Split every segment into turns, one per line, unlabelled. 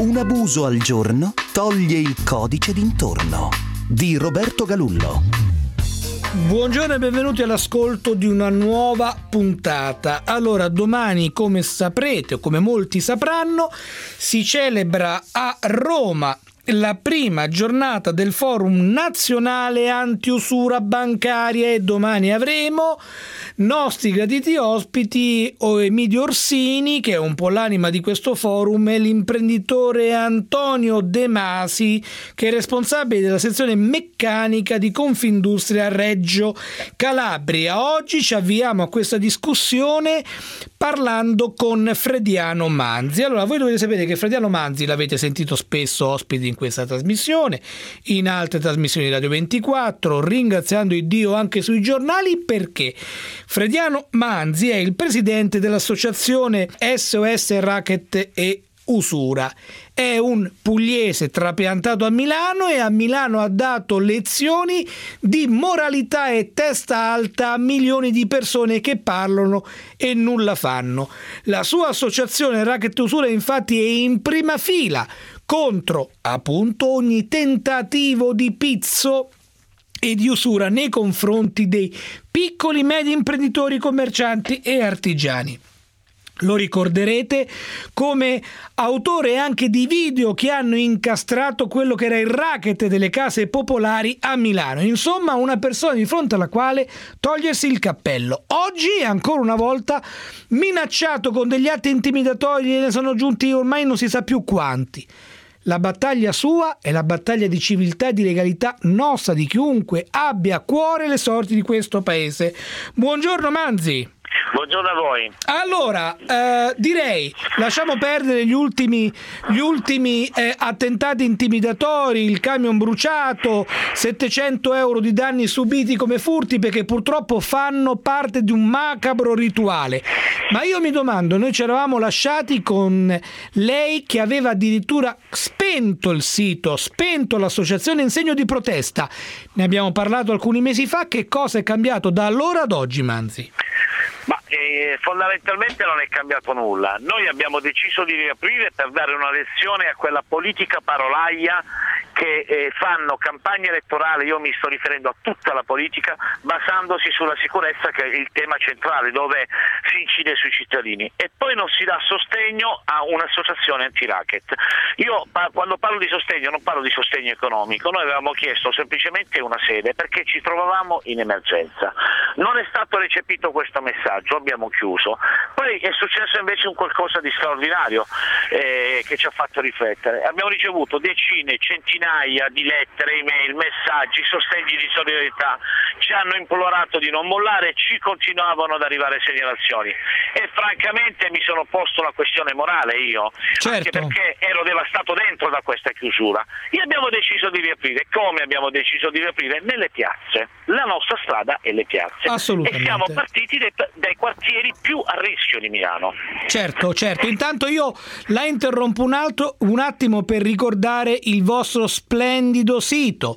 Un abuso al giorno toglie il codice d'intorno. Di Roberto Galullo.
Buongiorno e benvenuti all'ascolto di una nuova puntata. Allora, domani, come saprete o come molti sapranno, si celebra a Roma la prima giornata del Forum Nazionale Antiusura Bancaria e domani avremo nostri graditi ospiti Emidio Orsini, che è un po' l'anima di questo forum, e l'imprenditore Antonio De Masi, che è responsabile della sezione meccanica di Confindustria Reggio Calabria. Oggi ci avviamo a questa discussione parlando con Frediano Manzi. Allora, voi dovete sapere che Frediano Manzi l'avete sentito spesso ospiti in questa trasmissione, in altre trasmissioni di Radio 24, ringraziando Dio anche sui giornali, perché Frediano Manzi è il presidente dell'associazione SOS Racket e Usura. È un pugliese trapiantato a Milano e a Milano ha dato lezioni di moralità e testa alta a milioni di persone che parlano e nulla fanno. La sua associazione Racket e Usura infatti è in prima fila contro appunto ogni tentativo di pizzo e di usura nei confronti dei piccoli medi imprenditori, commercianti e artigiani. Lo ricorderete come autore anche di video che hanno incastrato quello che era il racket delle case popolari a Milano. Insomma, una persona di fronte alla quale togliersi il cappello. Oggi è ancora una volta minacciato con degli atti intimidatori, e ne sono giunti ormai non si sa più quanti. La battaglia sua è la battaglia di civiltà e di legalità nostra, di chiunque abbia a cuore le sorti di questo paese. Buongiorno Manzi.
Buongiorno a voi.
Allora, direi, lasciamo perdere gli ultimi attentati intimidatori, il camion bruciato, 700 euro di danni subiti come furti, perché purtroppo fanno parte di un macabro rituale. Ma io mi domando, noi ci eravamo lasciati con lei che aveva addirittura spento il sito, spento l'associazione in segno di protesta. Ne abbiamo parlato alcuni mesi fa. Che cosa è cambiato da allora ad oggi, Manzi?
Ma fondamentalmente non è cambiato nulla. Noi abbiamo deciso di riaprire per dare una lezione a quella politica parolaia che fanno campagna elettorale, io mi sto riferendo a tutta la politica, basandosi sulla sicurezza, che è il tema centrale, dove si incide sui cittadini, e poi non si dà sostegno a un'associazione anti-racket. Io quando parlo di sostegno non parlo di sostegno economico, noi avevamo chiesto semplicemente una sede perché ci trovavamo in emergenza. Non è stato recepito questo messaggio, abbiamo chiuso. Poi è successo invece un qualcosa di straordinario che ci ha fatto riflettere. Abbiamo ricevuto decine, centinaia di lettere, email, messaggi, sostegni di solidarietà, ci hanno implorato di non mollare, ci continuavano ad arrivare segnalazioni e francamente mi sono posto la questione morale io, anche perché ero devastato dentro da questa chiusura. E abbiamo deciso di riaprire. Come abbiamo deciso di riaprire? Nelle piazze. La nostra strada è le piazze.
Assolutamente.
E siamo partiti dai quartieri più a rischio di Milano.
Certo. Intanto io la interrompo un attimo per ricordare il vostro splendido sito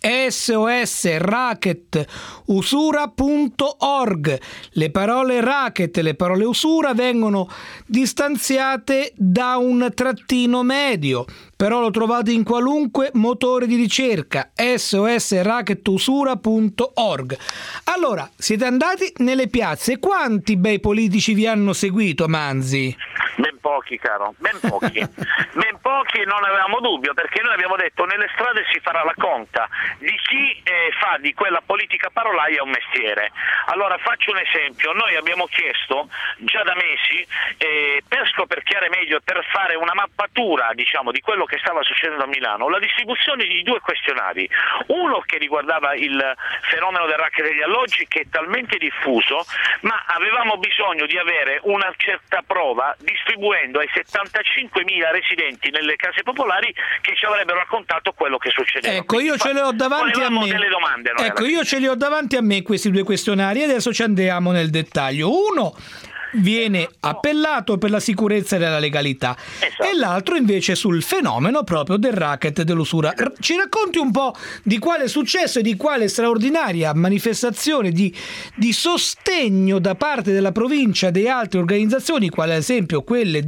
sosracketusura.org. Le parole racket e le parole usura vengono distanziate da un trattino medio, però lo trovate in qualunque motore di ricerca, sosracketusura.org. Allora, siete andati nelle piazze. Quanti bei politici vi hanno seguito, Manzi?
Ben pochi, caro, ben pochi. Ben pochi, non avevamo dubbio, perché noi abbiamo detto nelle strade si farà la conta di chi fa di quella politica parolaia un mestiere. Allora faccio un esempio: noi abbiamo chiesto già da mesi per scoperchiare meglio, per fare una mappatura diciamo di quello che stava succedendo a Milano, la distribuzione di due questionari, uno che riguardava il fenomeno del racket degli alloggi, che è talmente diffuso, ma avevamo bisogno di avere una certa prova distribuendo ai 75.000 residenti nelle case popolari che ci avrebbero raccontato quello che succedeva.
Ecco, io ce le ho davanti a me.
Delle domande,
io ce li ho davanti a me questi due questionari, e adesso ci andiamo nel dettaglio. Uno viene appellato per la sicurezza e la legalità.
Esatto.
E l'altro invece sul fenomeno proprio del racket e dell'usura. Ci racconti un po' di quale è successo e di quale straordinaria manifestazione di sostegno da parte della provincia e di altre organizzazioni, quale ad esempio quelle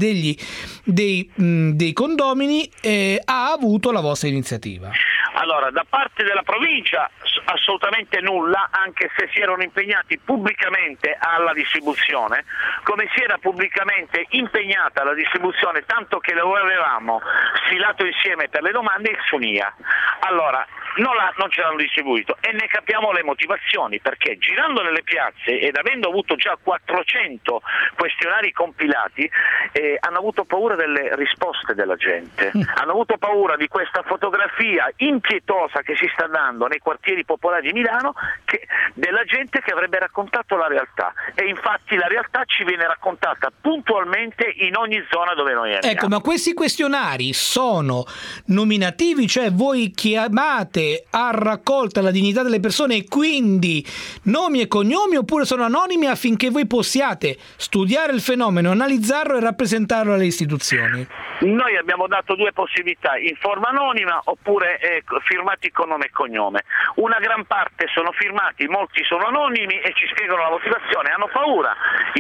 dei condomini, ha avuto la vostra iniziativa?
Allora, da parte della provincia assolutamente nulla, anche se si erano impegnati pubblicamente alla distribuzione, come si era pubblicamente impegnata alla distribuzione, tanto che lo avevamo stilato insieme per le domande il SUNIA. Allora, non ce l'hanno distribuito e ne capiamo le motivazioni, perché girando nelle piazze ed avendo avuto già 400 questionari compilati, hanno avuto paura delle risposte della gente, hanno avuto paura di questa fotografia impietosa che si sta dando nei quartieri popolari di Milano, della gente che avrebbe raccontato la realtà, e infatti la realtà ci viene raccontata puntualmente in ogni zona dove noi andiamo.
Ecco, ma questi questionari sono nominativi, cioè voi chiamate a raccolta la dignità delle persone e quindi nomi e cognomi, oppure sono anonimi affinché voi possiate studiare il fenomeno, analizzarlo e rappresentarlo alle istituzioni?
Noi abbiamo dato due possibilità, in forma anonima oppure firmati con nome e cognome. Una gran parte sono firmati, molti sono anonimi e ci spiegano la motivazione. Hanno paura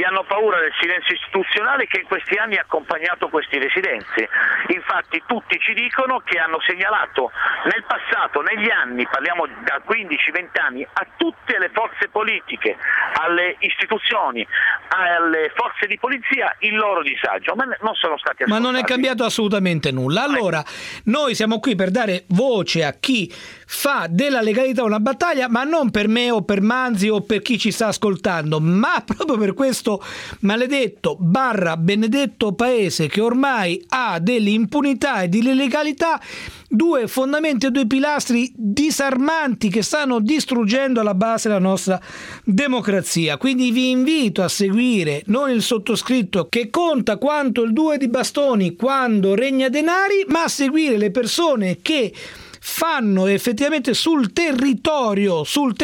del silenzio istituzionale che in questi anni ha accompagnato questi residenti. Infatti tutti ci dicono che hanno segnalato nel passato, negli anni, parliamo da 15-20 anni, a tutte le forze politiche, alle istituzioni, alle forze di polizia il loro disagio, ma non sono stati ascoltati.
Ma non è cambiato assolutamente nulla. Allora, noi siamo qui per dare voce a chi fa della legalità una battaglia, ma non per me o per Manzi o per chi ci sta ascoltando, ma proprio per questo maledetto benedetto paese che ormai ha dell'impunità e dell'illegalità, due fondamenti e due pilastri disarmanti che stanno distruggendo alla base la nostra democrazia. Quindi vi invito a seguire non il sottoscritto che conta quanto il 2 di bastoni quando regna denari, ma a seguire le persone che fanno effettivamente sul territorio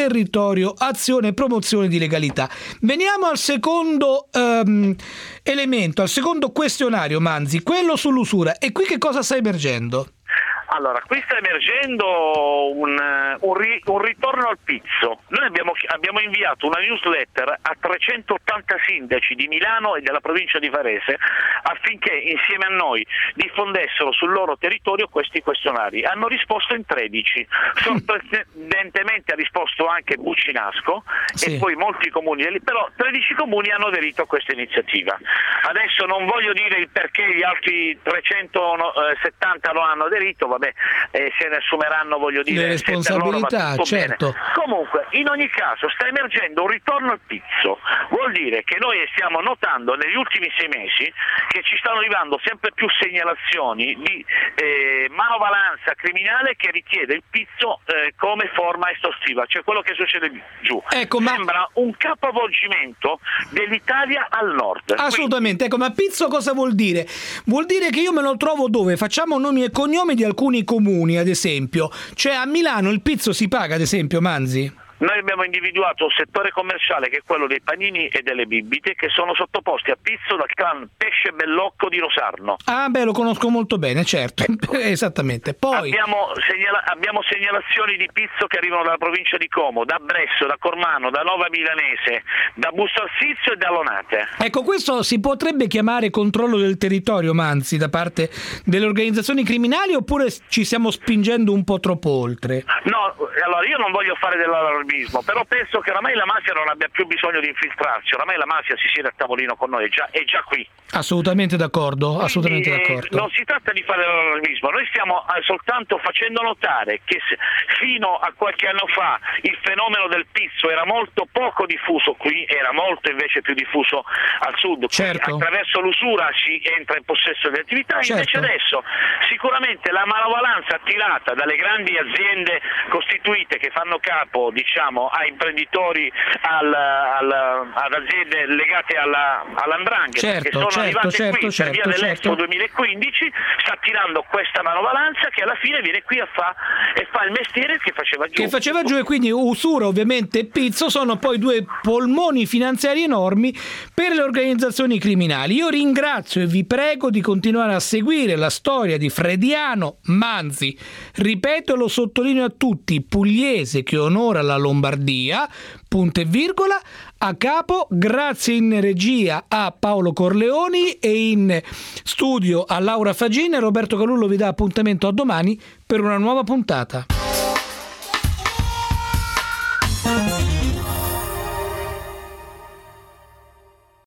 azione e promozione di legalità. Veniamo al secondo elemento, al secondo questionario, Manzi, quello sull'usura. E qui che cosa sta emergendo?
Allora, qui sta emergendo un ritorno al pizzo. Noi abbiamo inviato una newsletter a 380 sindaci di Milano e della provincia di Varese affinché insieme a noi diffondessero sul loro territorio questi questionari. Hanno risposto in 13. Sorprendentemente ha risposto anche Buccinasco, sì, e poi molti comuni, però 13 comuni hanno aderito a questa iniziativa. Adesso non voglio dire il perché gli altri 370 non hanno aderito, vabbè, se ne assumeranno, voglio dire,
le responsabilità, certo.
Bene. Comunque, in ogni caso, sta emergendo un ritorno al pizzo. Vuol dire che noi stiamo notando negli ultimi 6 mesi che ci stanno arrivando sempre più segnalazioni di manovalanza criminale che richiede il pizzo come forma estorsiva, cioè quello che succede giù.
Ecco,
sembra un capovolgimento dell'Italia al nord.
Assolutamente. Ecco, ma pizzo cosa vuol dire? Vuol dire che io me lo trovo dove? Facciamo nomi e cognomi di alcuni comuni, ad esempio. Cioè a Milano il pizzo si paga, ad esempio, Manzi?
Noi abbiamo individuato un settore commerciale che è quello dei panini e delle bibite che sono sottoposti a pizzo dal clan Pesce Bellocco di Rosarno.
Ah beh, lo conosco molto bene, certo. Esattamente. Poi
abbiamo segnalazioni di pizzo che arrivano dalla provincia di Como, da Bresso, da Cormano, da Nova Milanese, da Busto Arsizio e da Lonate.
Ecco, questo si potrebbe chiamare controllo del territorio, Manzi, da parte delle organizzazioni criminali, oppure ci stiamo spingendo un po' troppo oltre?
No, allora io non voglio fare dell'allarmismo, però penso che oramai la mafia non abbia più bisogno di infiltrarsi, oramai la mafia si siede a tavolino con noi, è già qui.
Assolutamente d'accordo, assolutamente
Quindi,
d'accordo.
Non si tratta di fare l'allarmismo, noi stiamo soltanto facendo notare che fino a qualche anno fa il fenomeno del pizzo era molto poco diffuso qui, era molto invece più diffuso al sud.
Certo.
Attraverso l'usura si entra in possesso delle attività,
certo.
Invece adesso sicuramente la manovalanza attirata dalle grandi aziende costituite banche che fanno capo, diciamo, a imprenditori, ad aziende legate all''ndrangheta, che sono arrivate qui per via dell'Expo 2015, sta tirando questa manovalanza che alla fine viene qui e fa il mestiere che faceva giù.
E quindi usura ovviamente e pizzo sono poi due polmoni finanziari enormi per le organizzazioni criminali. Io ringrazio e vi prego di continuare a seguire la storia di Frediano Manzi, ripeto e lo sottolineo a tutti, pugliese che onora la Lombardia, punto e virgola, a capo, grazie in regia a Paolo Corleoni e in studio a Laura Fagin. Roberto Galullo vi dà appuntamento a domani per una nuova puntata.